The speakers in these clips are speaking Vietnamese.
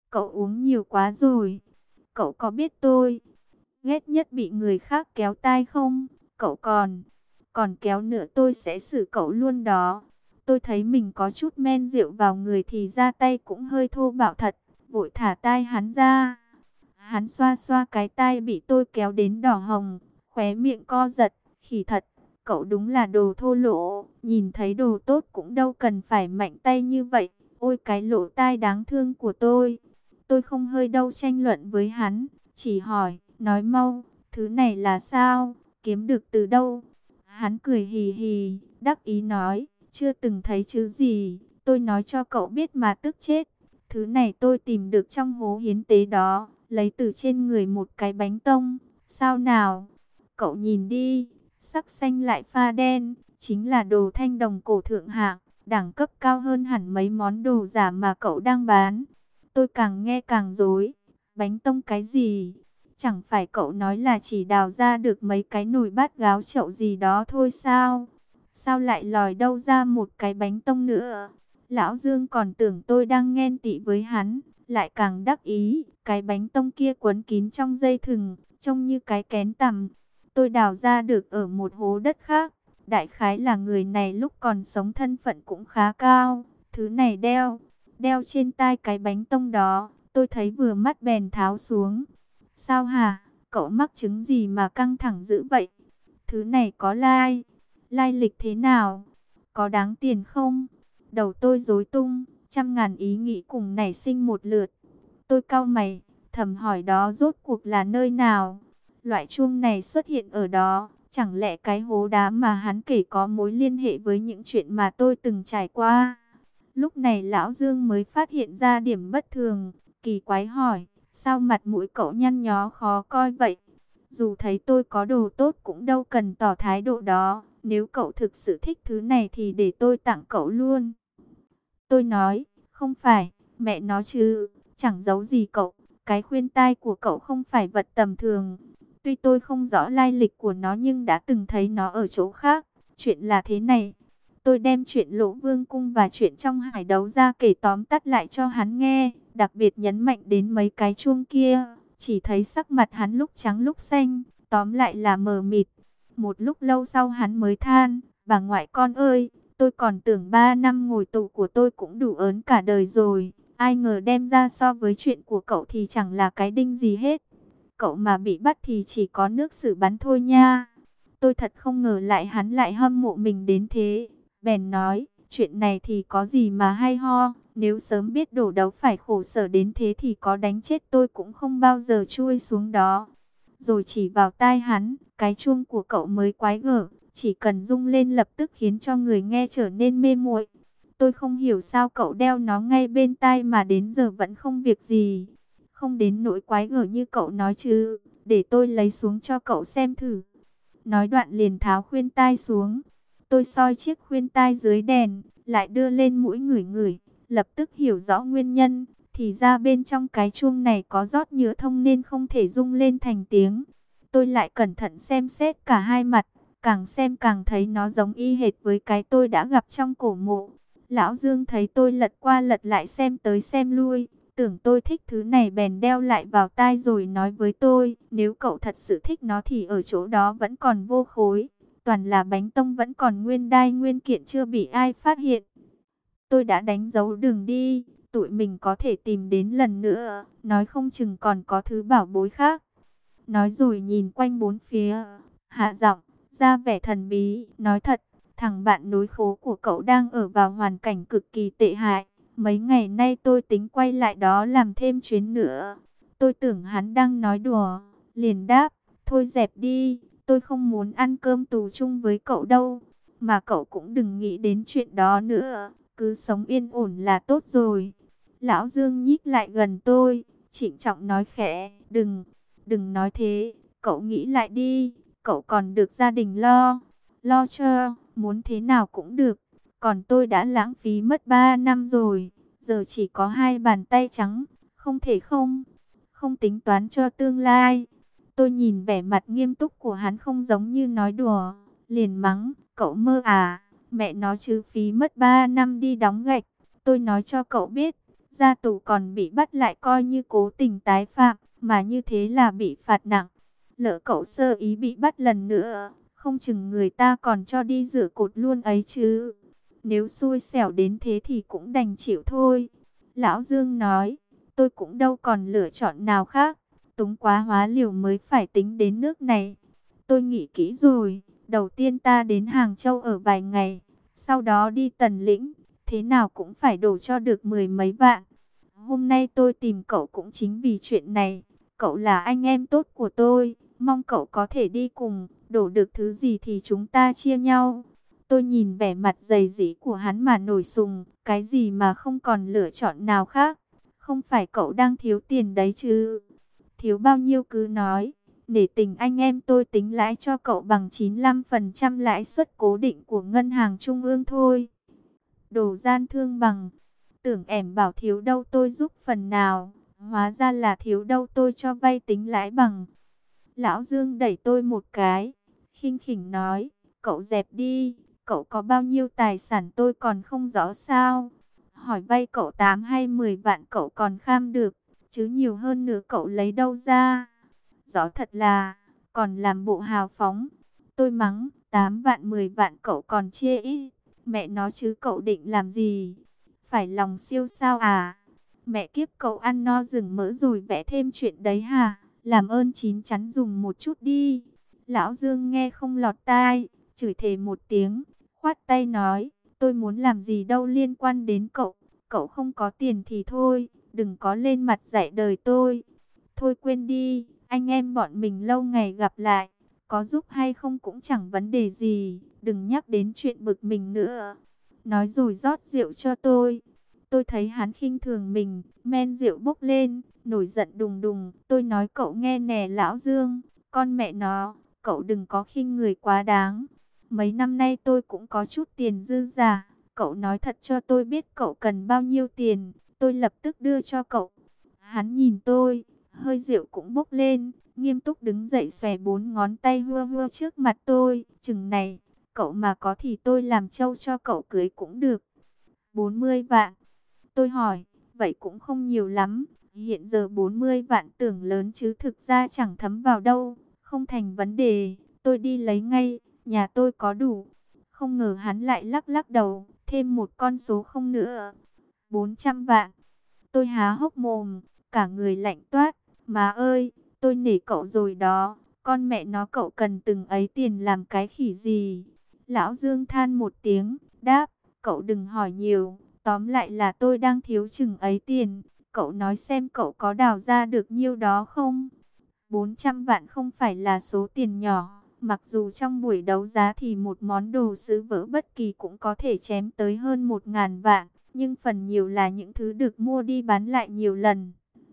Cậu uống nhiều quá rồi. Cậu có biết tôi ghét nhất bị người khác kéo tai không? Cậu còn kéo nữa tôi sẽ xử cậu luôn đó. Tôi thấy mình có chút men rượu vào người thì ra tay cũng hơi thô bạo thật, vội thả tai hắn ra. Hắn xoa xoa cái tai bị tôi kéo đến đỏ hồng, khóe miệng co giật, khỉ thật, cậu đúng là đồ thô lỗ, nhìn thấy đồ tốt cũng đâu cần phải mạnh tay như vậy. Ôi cái lỗ tai đáng thương của tôi. Tôi không hơi đâu tranh luận với hắn, chỉ hỏi, nói mau, thứ này là sao, kiếm được từ đâu? Hắn cười hì hì, đắc ý nói, chưa từng thấy chứ gì, tôi nói cho cậu biết mà tức chết. Thứ này tôi tìm được trong hố hiến tế đó, lấy từ trên người một cái bánh tông. Sao nào? Cậu nhìn đi, sắc xanh lại pha đen, chính là đồ thanh đồng cổ thượng hạng, đẳng cấp cao hơn hẳn mấy món đồ giả mà cậu đang bán. Tôi càng nghe càng rối. Bánh tông cái gì? Chẳng phải cậu nói là chỉ đào ra được mấy cái nồi bát gáo chậu gì đó thôi sao? Sao lại lòi đâu ra một cái bánh tông nữa? Lão Dương còn tưởng tôi đang ghen tị với hắn, lại càng đắc ý. Cái bánh tông kia quấn kín trong dây thừng, trông như cái kén tằm. Tôi đào ra được ở một hố đất khác. Đại khái là người này lúc còn sống thân phận cũng khá cao. Thứ này đeo trên tai cái bánh tông đó, tôi thấy vừa mắt bèn tháo xuống. Sao hả? Cậu mắc chứng gì mà căng thẳng dữ vậy? Thứ này có lai lịch thế nào? Có đáng tiền không? Đầu tôi rối tung, trăm ngàn ý nghĩ cùng nảy sinh một lượt. Tôi cau mày, thầm hỏi đó rốt cuộc là nơi nào? Loại chuông này xuất hiện ở đó, chẳng lẽ cái hố đá mà hắn kể có mối liên hệ với những chuyện mà tôi từng trải qua? Lúc này Lão Dương mới phát hiện ra điểm bất thường, kỳ quái hỏi, sao mặt mũi cậu nhăn nhó khó coi vậy? Dù thấy tôi có đồ tốt cũng đâu cần tỏ thái độ đó, nếu cậu thực sự thích thứ này thì để tôi tặng cậu luôn. Tôi nói, không phải, mẹ nó chứ, chẳng giấu gì cậu, cái khuyên tai của cậu không phải vật tầm thường. Tuy tôi không rõ lai lịch của nó nhưng đã từng thấy nó ở chỗ khác. Chuyện là thế này, tôi đem chuyện Lỗ Vương Cung và chuyện trong hải đấu ra kể tóm tắt lại cho hắn nghe, đặc biệt nhấn mạnh đến mấy cái chuông kia. Chỉ thấy sắc mặt hắn lúc trắng lúc xanh, tóm lại là mờ mịt. Một lúc lâu sau hắn mới than, bà ngoại con ơi, tôi còn tưởng 3 năm ngồi tù của tôi cũng đủ ớn cả đời rồi. Ai ngờ đem ra so với chuyện của cậu thì chẳng là cái đinh gì hết. Cậu mà bị bắt thì chỉ có nước xử bắn thôi nha. Tôi thật không ngờ hắn lại hâm mộ mình đến thế. Bèn nói, chuyện này thì có gì mà hay ho. Nếu sớm biết đổ đấu phải khổ sở đến thế thì có đánh chết tôi cũng không bao giờ chui xuống đó. Rồi chỉ vào tai hắn, cái chuông của cậu mới quái gở, chỉ cần rung lên lập tức khiến cho người nghe trở nên mê muội. Tôi không hiểu sao cậu đeo nó ngay bên tai mà đến giờ vẫn không việc gì. Không đến nỗi quái gở như cậu nói chứ, để tôi lấy xuống cho cậu xem thử. Nói đoạn liền tháo khuyên tai xuống. Tôi soi chiếc khuyên tai dưới đèn, lại đưa lên mũi ngửi ngửi, lập tức hiểu rõ nguyên nhân. Thì ra bên trong cái chuông này có rót nhựa thông nên không thể rung lên thành tiếng. Tôi lại cẩn thận xem xét cả hai mặt, càng xem càng thấy nó giống y hệt với cái tôi đã gặp trong cổ mộ. Lão Dương thấy tôi lật qua lật lại xem tới xem lui, tưởng tôi thích thứ này bèn đeo lại vào tai rồi nói với tôi, nếu cậu thật sự thích nó thì ở chỗ đó vẫn còn vô khối, toàn là bánh tông vẫn còn nguyên đai nguyên kiện chưa bị ai phát hiện. Tôi đã đánh dấu đường đi, tụi mình có thể tìm đến lần nữa, nói không chừng còn có thứ bảo bối khác. Nói rồi nhìn quanh bốn phía, hạ giọng, ra vẻ thần bí, nói thật, thằng bạn nối khố của cậu đang ở vào hoàn cảnh cực kỳ tệ hại. Mấy ngày nay tôi tính quay lại đó làm thêm chuyến nữa. Tôi tưởng hắn đang nói đùa, liền đáp, thôi dẹp đi, tôi không muốn ăn cơm tù chung với cậu đâu. Mà cậu cũng đừng nghĩ đến chuyện đó nữa, cứ sống yên ổn là tốt rồi. Lão Dương nhích lại gần tôi, trịnh trọng nói khẽ, đừng nói thế, cậu nghĩ lại đi, cậu còn được gia đình lo cho, muốn thế nào cũng được. Còn tôi đã lãng phí mất 3 năm rồi, giờ chỉ có hai bàn tay trắng, không thể không tính toán cho tương lai. Tôi nhìn vẻ mặt nghiêm túc của hắn không giống như nói đùa, liền mắng, cậu mơ à, mẹ nó chứ phí mất 3 năm đi đóng gạch. Tôi nói cho cậu biết, ra tù còn bị bắt lại coi như cố tình tái phạm, mà như thế là bị phạt nặng. Lỡ cậu sơ ý bị bắt lần nữa, không chừng người ta còn cho đi rửa cột luôn ấy chứ. Nếu xui xẻo đến thế thì cũng đành chịu thôi. Lão Dương nói, tôi cũng đâu còn lựa chọn nào khác. Túng quá hóa liều mới phải tính đến nước này. Tôi nghĩ kỹ rồi, đầu tiên ta đến Hàng Châu ở vài ngày, sau đó đi Tần Lĩnh, thế nào cũng phải đổ cho được 10 mấy vạn. Hôm nay tôi tìm cậu cũng chính vì chuyện này, cậu là anh em tốt của tôi, mong cậu có thể đi cùng, đổ được thứ gì thì chúng ta chia nhau. Tôi nhìn vẻ mặt dày dĩ của hắn mà nổi sùng, cái gì mà không còn lựa chọn nào khác. Không phải cậu đang thiếu tiền đấy chứ? Thiếu bao nhiêu cứ nói, để tình anh em tôi tính lãi cho cậu bằng 95% lãi suất cố định của ngân hàng trung ương thôi. Đồ gian thương bằng, tưởng ẻm bảo thiếu đâu tôi giúp phần nào, hóa ra là thiếu đâu tôi cho vay tính lãi bằng. Lão Dương đẩy tôi một cái, khinh khỉnh nói, cậu dẹp đi, cậu có bao nhiêu tài sản tôi còn không rõ sao. Hỏi vay cậu 8 hay 10 vạn cậu còn kham được, chứ nhiều hơn nữa cậu lấy đâu ra. Rõ thật là, còn làm bộ hào phóng. Tôi mắng, 8 vạn 10 vạn cậu còn chê ít, mẹ nó chứ cậu định làm gì? Phải lòng siêu sao à? Mẹ kiếp cậu ăn no rừng mỡ rồi vẽ thêm chuyện đấy hả? Làm ơn chín chắn dùng một chút đi. Lão Dương nghe không lọt tai, chửi thề một tiếng, khoát tay nói, tôi muốn làm gì đâu liên quan đến cậu. Cậu không có tiền thì thôi, đừng có lên mặt dạy đời tôi. Thôi quên đi, anh em bọn mình lâu ngày gặp lại, có giúp hay không cũng chẳng vấn đề gì, đừng nhắc đến chuyện bực mình nữa. Nói rồi rót rượu cho tôi. Tôi thấy hắn khinh thường mình, men rượu bốc lên, nổi giận đùng đùng. Tôi nói cậu nghe nè lão Dương, con mẹ nó, cậu đừng có khinh người quá đáng. Mấy năm nay tôi cũng có chút tiền dư giả, cậu nói thật cho tôi biết cậu cần bao nhiêu tiền, tôi lập tức đưa cho cậu. Hắn nhìn tôi, hơi rượu cũng bốc lên, nghiêm túc đứng dậy xòe 4 ngón tay hua hua trước mặt tôi. Chừng này, cậu mà có thì tôi làm trâu cho cậu cưới cũng được. 40 vạn. Tôi hỏi, vậy cũng không nhiều lắm. Hiện giờ 40 vạn tưởng lớn chứ thực ra chẳng thấm vào đâu. Không thành vấn đề, tôi đi lấy ngay, nhà tôi có đủ. Không ngờ hắn lại lắc lắc đầu, thêm một con số không nữa. 400 vạn. Tôi há hốc mồm, cả người lạnh toát. Má ơi, tôi nể cậu rồi đó. Con mẹ nó cậu cần từng ấy tiền làm cái khỉ gì? Lão Dương than một tiếng, đáp, cậu đừng hỏi nhiều. Tóm lại là tôi đang thiếu chừng ấy tiền. Cậu nói xem cậu có đào ra được nhiêu đó không? 400 vạn không phải là số tiền nhỏ. Mặc dù trong buổi đấu giá thì một món đồ sứ vỡ bất kỳ cũng có thể chém tới hơn 1.000 vạn. Nhưng phần nhiều là những thứ được mua đi bán lại nhiều lần.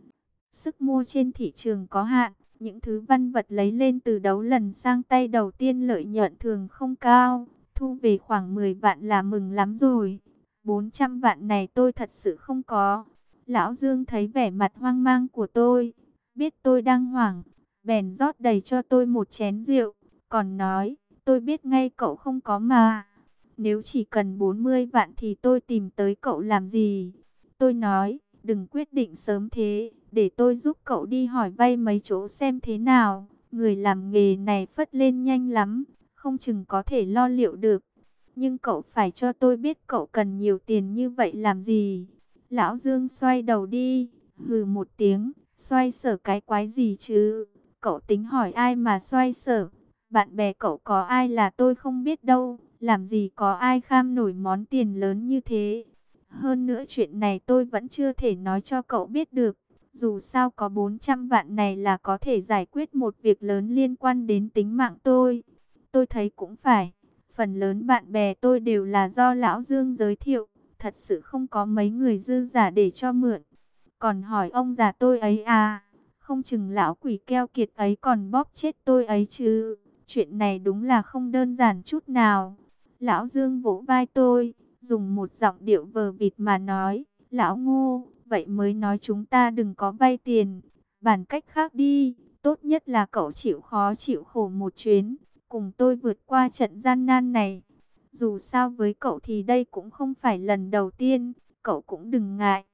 Sức mua trên thị trường có hạn. Những thứ văn vật lấy lên từ đấu lần sang tay đầu tiên lợi nhuận thường không cao. Thu về khoảng 10 vạn là mừng lắm rồi. 400 vạn này tôi thật sự không có. Lão Dương thấy vẻ mặt hoang mang của tôi, biết tôi đang hoảng, bèn rót đầy cho tôi một chén rượu, còn nói, tôi biết ngay cậu không có mà. Nếu chỉ cần 40 vạn thì tôi tìm tới cậu làm gì? Tôi nói, đừng quyết định sớm thế, để tôi giúp cậu đi hỏi vay mấy chỗ xem thế nào. Người làm nghề này phất lên nhanh lắm, không chừng có thể lo liệu được. Nhưng cậu phải cho tôi biết cậu cần nhiều tiền như vậy làm gì. Lão Dương xoay đầu đi, hừ một tiếng, xoay sở cái quái gì chứ? Cậu tính hỏi ai mà xoay sở? Bạn bè cậu có ai là tôi không biết đâu, làm gì có ai kham nổi món tiền lớn như thế. Hơn nữa chuyện này tôi vẫn chưa thể nói cho cậu biết được. Dù sao có 400 vạn này là có thể giải quyết một việc lớn liên quan đến tính mạng tôi. Tôi thấy cũng phải. Phần lớn bạn bè tôi đều là do Lão Dương giới thiệu. Thật sự không có mấy người dư giả để cho mượn. Còn hỏi ông già tôi ấy à. Không chừng lão quỷ keo kiệt ấy còn bóp chết tôi ấy chứ. Chuyện này đúng là không đơn giản chút nào. Lão Dương vỗ vai tôi, dùng một giọng điệu vờ vịt mà nói. Lão Ngô, vậy mới nói chúng ta đừng có vay tiền. Bàn cách khác đi, tốt nhất là cậu chịu khó chịu khổ một chuyến. Cùng tôi vượt qua trận gian nan này. Dù sao với cậu thì đây cũng không phải lần đầu tiên, cậu cũng đừng ngại.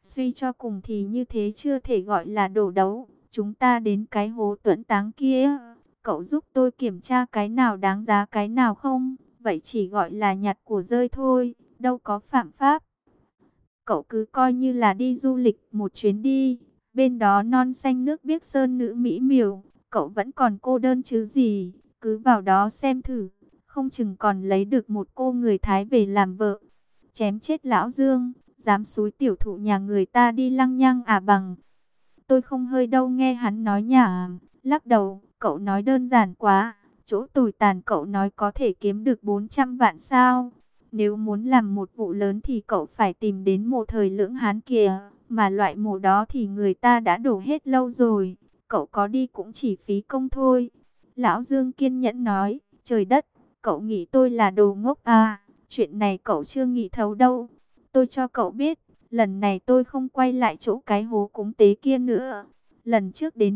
Suy cho cùng thì như thế chưa thể gọi là đổ đấu. Chúng ta đến cái hố tuẫn táng kia, cậu giúp tôi kiểm tra cái nào đáng giá cái nào không? Vậy chỉ gọi là nhặt của rơi thôi, đâu có phạm pháp. Cậu cứ coi như là đi du lịch một chuyến đi. Bên đó non xanh nước biếc sơn nữ mỹ miều, cậu vẫn còn cô đơn chứ gì. Cứ vào đó xem thử, không chừng còn lấy được một cô người Thái về làm vợ. Chém chết lão Dương, dám xúi tiểu thụ nhà người ta đi lăng nhăng à bằng. Tôi không hơi đâu nghe hắn nói nhảm, lắc đầu, cậu nói đơn giản quá. Chỗ tồi tàn cậu nói có thể kiếm được 400 vạn sao. Nếu muốn làm một vụ lớn thì cậu phải tìm đến mộ thời Lưỡng Hán kìa. Mà loại mộ đó thì người ta đã đổ hết lâu rồi. Cậu có đi cũng chỉ phí công thôi. Lão Dương kiên nhẫn nói, trời đất, cậu nghĩ tôi là đồ ngốc à. Chuyện này cậu chưa nghĩ thấu đâu. Tôi cho cậu biết, lần này tôi không quay lại chỗ cái hố cúng tế kia nữa. Lần trước đến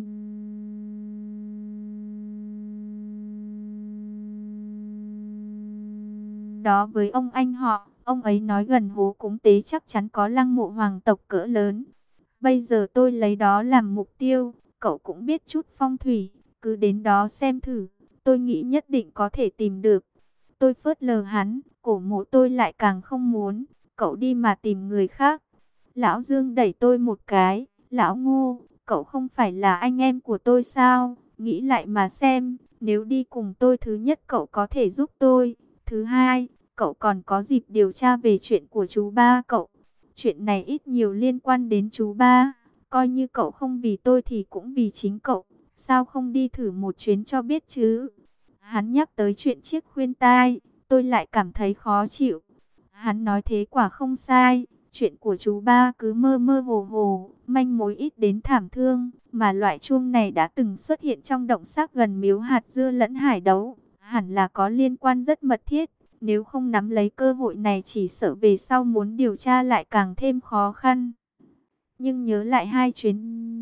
đó với ông anh họ, ông ấy nói gần hố cúng tế chắc chắn có lăng mộ hoàng tộc cỡ lớn. Bây giờ tôi lấy đó làm mục tiêu, cậu cũng biết chút phong thủy, cứ đến đó xem thử, tôi nghĩ nhất định có thể tìm được. Tôi phớt lờ hắn, cổ mộ tôi lại càng không muốn, cậu đi mà tìm người khác. Lão Dương đẩy tôi một cái, lão Ngô, cậu không phải là anh em của tôi sao? Nghĩ lại mà xem, nếu đi cùng tôi thứ nhất cậu có thể giúp tôi, thứ hai, cậu còn có dịp điều tra về chuyện của chú ba cậu. Chuyện này ít nhiều liên quan đến chú ba, coi như cậu không vì tôi thì cũng vì chính cậu, sao không đi thử một chuyến cho biết chứ? Hắn nhắc tới chuyện chiếc khuyên tai, tôi lại cảm thấy khó chịu. Hắn nói thế quả không sai, chuyện của chú ba cứ mơ mơ hồ hồ, manh mối ít đến thảm thương, mà loại chuông này đã từng xuất hiện trong động xác gần miếu hạt dưa lẫn hải đấu, hẳn là có liên quan rất mật thiết. Nếu không nắm lấy cơ hội này chỉ sợ về sau muốn điều tra lại càng thêm khó khăn. Nhưng nhớ lại hai chuyến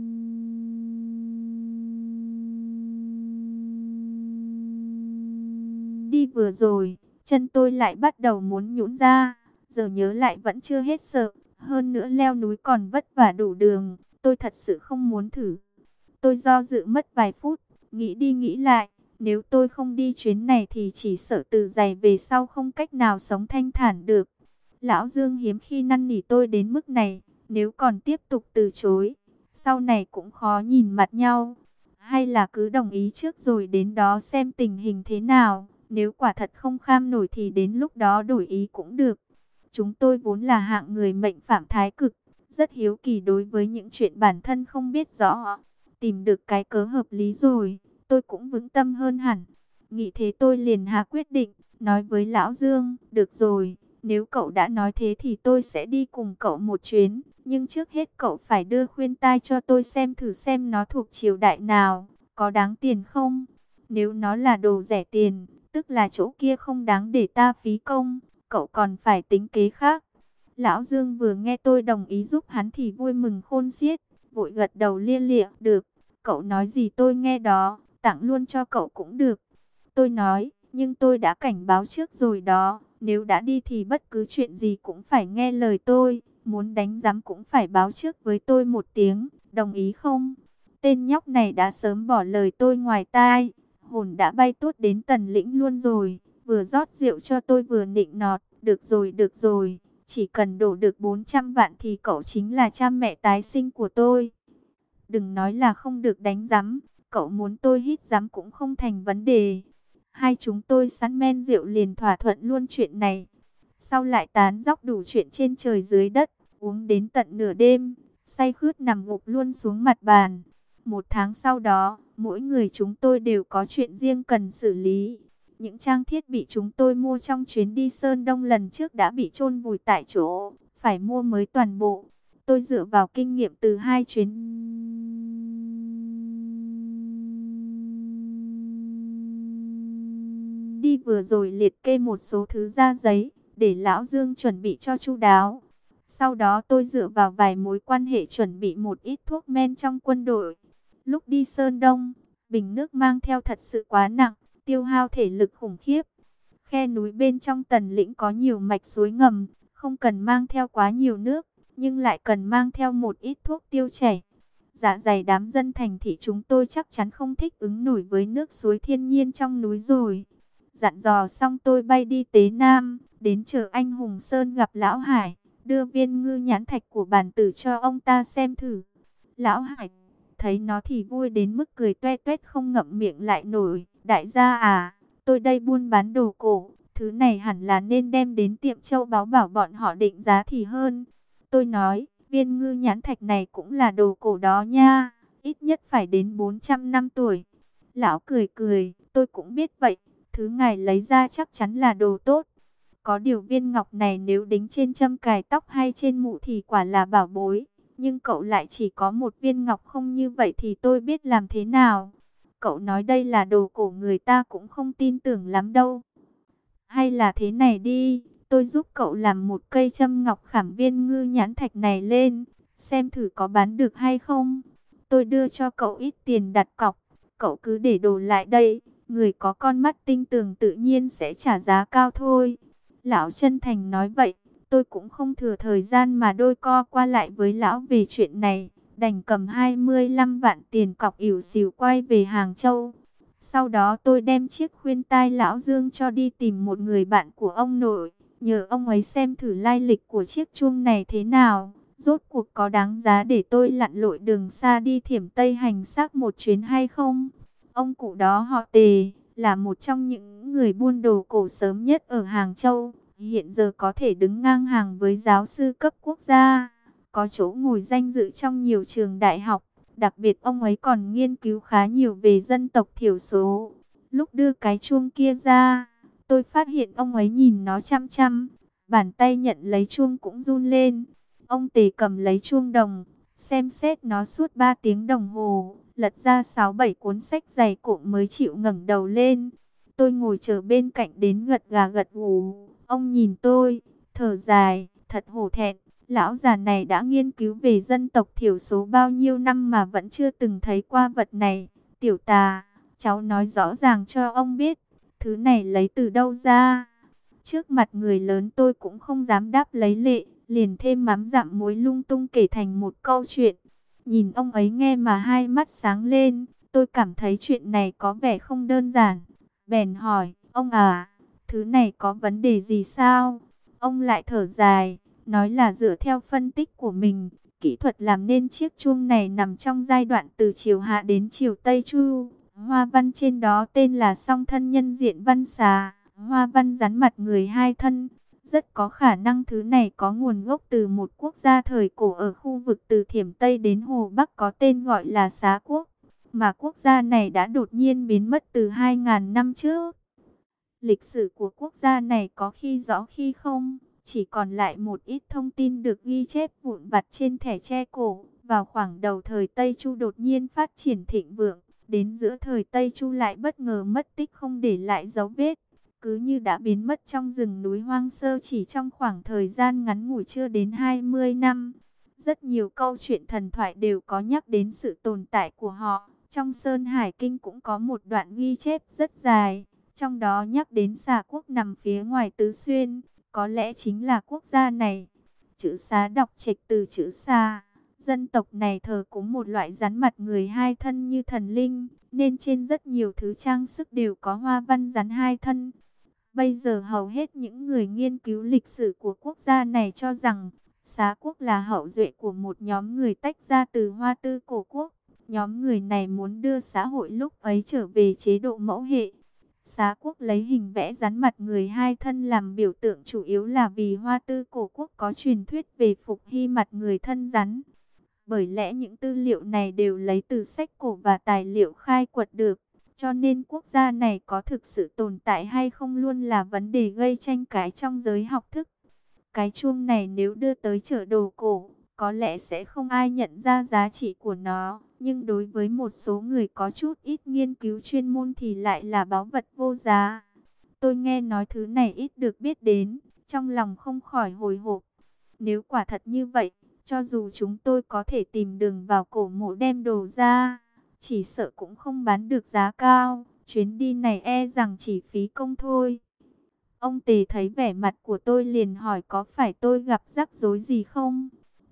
đi vừa rồi, chân tôi lại bắt đầu muốn nhũn ra. Giờ nhớ lại vẫn chưa hết sợ. Hơn nữa leo núi còn vất vả đủ đường. Tôi thật sự không muốn thử. Tôi do dự mất vài phút. Nghĩ đi nghĩ lại. Nếu tôi không đi chuyến này thì chỉ sợ từ giày về sau không cách nào sống thanh thản được. Lão Dương hiếm khi năn nỉ tôi đến mức này. Nếu còn tiếp tục từ chối, sau này cũng khó nhìn mặt nhau. Hay là cứ đồng ý trước rồi đến đó xem tình hình thế nào. Nếu quả thật không kham nổi thì đến lúc đó đổi ý cũng được. Chúng tôi vốn là hạng người mệnh phạm thái cực, rất hiếu kỳ đối với những chuyện bản thân không biết rõ. Tìm được cái cớ hợp lý rồi, tôi cũng vững tâm hơn hẳn. Nghĩ thế tôi liền hạ quyết định, nói với Lão Dương, được rồi, nếu cậu đã nói thế thì tôi sẽ đi cùng cậu một chuyến. Nhưng trước hết cậu phải đưa khuyên tai cho tôi xem thử xem nó thuộc triều đại nào, có đáng tiền không? Nếu nó là đồ rẻ tiền, tức là chỗ kia không đáng để ta phí công, cậu còn phải tính kế khác. Lão Dương vừa nghe tôi đồng ý giúp hắn thì vui mừng khôn xiết, vội gật đầu lia lịa, được, cậu nói gì tôi nghe đó, tặng luôn cho cậu cũng được. Tôi nói, nhưng tôi đã cảnh báo trước rồi đó, nếu đã đi thì bất cứ chuyện gì cũng phải nghe lời tôi, muốn đánh giám cũng phải báo trước với tôi một tiếng, đồng ý không? Tên nhóc này đã sớm bỏ lời tôi ngoài tai, hồn đã bay tuốt đến Tần Lĩnh luôn rồi, vừa rót rượu cho tôi vừa nịnh nọt, được rồi, chỉ cần đổ được 400 vạn thì cậu chính là cha mẹ tái sinh của tôi. Đừng nói là không được đánh giám, cậu muốn tôi hít giám cũng không thành vấn đề. Hai chúng tôi sẵn men rượu liền thỏa thuận luôn chuyện này. Sau lại tán dóc đủ chuyện trên trời dưới đất, uống đến tận nửa đêm, say khướt nằm gục luôn xuống mặt bàn. Một tháng sau đó, mỗi người chúng tôi đều có chuyện riêng cần xử lý. Những trang thiết bị chúng tôi mua trong chuyến đi Sơn Đông lần trước đã bị chôn vùi tại chỗ, phải mua mới toàn bộ. Tôi dựa vào kinh nghiệm từ hai chuyến đi vừa rồi liệt kê một số thứ ra giấy, để Lão Dương chuẩn bị cho chu đáo. Sau đó tôi dựa vào vài mối quan hệ chuẩn bị một ít thuốc men trong quân đội. Lúc đi Sơn Đông, bình nước mang theo thật sự quá nặng, tiêu hao thể lực khủng khiếp. Khe núi bên trong Tần Lĩnh có nhiều mạch suối ngầm, không cần mang theo quá nhiều nước. nhưng lại cần mang theo một ít thuốc tiêu chảy. Dạ dày đám dân thành thị chúng tôi chắc chắn không thích ứng nổi với nước suối thiên nhiên trong núi rồi. Dặn dò xong tôi bay đi Tế Nam, đến chợ anh Hùng Sơn gặp Lão Hải, đưa viên ngư nhãn thạch của bản tử cho ông ta xem thử. Lão Hải thấy nó thì vui đến mức cười toe toét không ngậm miệng lại nổi. Đại gia à, tôi đây buôn bán đồ cổ, thứ này hẳn là nên đem đến tiệm châu báu bảo bọn họ định giá thì hơn. Tôi nói, viên ngư nhãn thạch này cũng là đồ cổ đó nha, ít nhất phải đến 400 năm tuổi. Lão cười cười, tôi cũng biết vậy, thứ ngài lấy ra chắc chắn là đồ tốt. Có điều viên ngọc này nếu đính trên châm cài tóc hay trên mũ thì quả là bảo bối. Nhưng cậu lại chỉ có một viên ngọc không, như vậy thì tôi biết làm thế nào. Cậu nói đây là đồ cổ, người ta cũng không tin tưởng lắm đâu. Hay là thế này đi, tôi giúp cậu làm một cây châm ngọc khảm viên ngư nhãn thạch này lên, xem thử có bán được hay không. Tôi đưa cho cậu ít tiền đặt cọc, cậu cứ để đồ lại đây, người có con mắt tinh tường tự nhiên sẽ trả giá cao thôi. Lão chân thành nói vậy, tôi cũng không thừa thời gian mà đôi co qua lại với lão về chuyện này, đành cầm 25 vạn tiền cọc ỉu xìu quay về Hàng Châu. Sau đó tôi đem chiếc khuyên tai lão Dương cho đi tìm một người bạn của ông nội, nhờ ông ấy xem thử lai lịch của chiếc chuông này thế nào, rốt cuộc có đáng giá để tôi lặn lội đường xa đi Thiểm Tây hành xác một chuyến hay không. Ông cụ đó họ Tề, là một trong những người buôn đồ cổ sớm nhất ở Hàng Châu, hiện giờ có thể đứng ngang hàng với giáo sư cấp quốc gia, có chỗ ngồi danh dự trong nhiều trường đại học. Đặc biệt ông ấy còn nghiên cứu khá nhiều về dân tộc thiểu số. Lúc đưa cái chuông kia ra, tôi phát hiện ông ấy nhìn nó chăm chăm. Bàn tay nhận lấy chuông cũng run lên. Ông Tề cầm lấy chuông đồng, xem xét nó suốt 3 tiếng đồng hồ, lật ra 6-7 cuốn sách dày cộm mới chịu ngẩng đầu lên. Tôi ngồi chờ bên cạnh đến gật gà gật gù. Ông nhìn tôi, thở dài, thật hổ thẹn. Lão già này đã nghiên cứu về dân tộc thiểu số bao nhiêu năm mà vẫn chưa từng thấy qua vật này. Tiểu Tà, cháu nói rõ ràng cho ông biết, thứ này lấy từ đâu ra. Trước mặt người lớn tôi cũng không dám đáp lấy lệ, liền thêm mắm dặm muối lung tung kể thành một câu chuyện. Nhìn ông ấy nghe mà hai mắt sáng lên, tôi cảm thấy chuyện này có vẻ không đơn giản. Bèn hỏi, ông à, thứ này có vấn đề gì sao? Ông lại thở dài, nói là dựa theo phân tích của mình, kỹ thuật làm nên chiếc chuông này nằm trong giai đoạn từ chiều hạ đến chiều Tây Chu. Hoa văn trên đó tên là song thân nhân diện văn xà, hoa văn rắn mặt người hai thân. Rất có khả năng thứ này có nguồn gốc từ một quốc gia thời cổ ở khu vực từ Thiểm Tây đến Hồ Bắc có tên gọi là Xá Quốc. Mà quốc gia này đã đột nhiên biến mất từ 2.000 năm trước. Lịch sử của quốc gia này có khi rõ khi không, chỉ còn lại một ít thông tin được ghi chép vụn vặt trên thẻ tre cổ. Vào khoảng đầu thời Tây Chu đột nhiên phát triển thịnh vượng, đến giữa thời Tây Chu lại bất ngờ mất tích không để lại dấu vết, cứ như đã biến mất trong rừng núi hoang sơ chỉ trong khoảng thời gian ngắn ngủi chưa đến 20 năm. Rất nhiều câu chuyện thần thoại đều có nhắc đến sự tồn tại của họ. Trong Sơn Hải Kinh cũng có một đoạn ghi chép rất dài, trong đó nhắc đến Xà Quốc nằm phía ngoài Tứ Xuyên, có lẽ chính là quốc gia này. Chữ Xá đọc trạch từ chữ Xà. Dân tộc này thờ cúng một loại rắn mặt người hai thân như thần linh, nên trên rất nhiều thứ trang sức đều có hoa văn rắn hai thân. Bây giờ hầu hết những người nghiên cứu lịch sử của quốc gia này cho rằng Xá Quốc là hậu duệ của một nhóm người tách ra từ Hoa Tư cổ quốc. Nhóm người này muốn đưa xã hội lúc ấy trở về chế độ mẫu hệ. Xá Quốc lấy hình vẽ rắn mặt người hai thân làm biểu tượng, chủ yếu là vì Hoa Tư cổ quốc có truyền thuyết về phục hy mặt người thân rắn. Bởi lẽ những tư liệu này đều lấy từ sách cổ và tài liệu khai quật được, cho nên quốc gia này có thực sự tồn tại hay không luôn là vấn đề gây tranh cãi trong giới học thức. Cái chuông này nếu đưa tới chợ đồ cổ, có lẽ sẽ không ai nhận ra giá trị của nó, nhưng đối với một số người có chút ít nghiên cứu chuyên môn thì lại là báu vật vô giá. Tôi nghe nói thứ này ít được biết đến, trong lòng không khỏi hồi hộp. Nếu quả thật như vậy, cho dù chúng tôi có thể tìm đường vào cổ mộ đem đồ ra, chỉ sợ cũng không bán được giá cao. Chuyến đi này e rằng chỉ phí công thôi. Ông Tề thấy vẻ mặt của tôi liền hỏi có phải tôi gặp rắc rối gì không?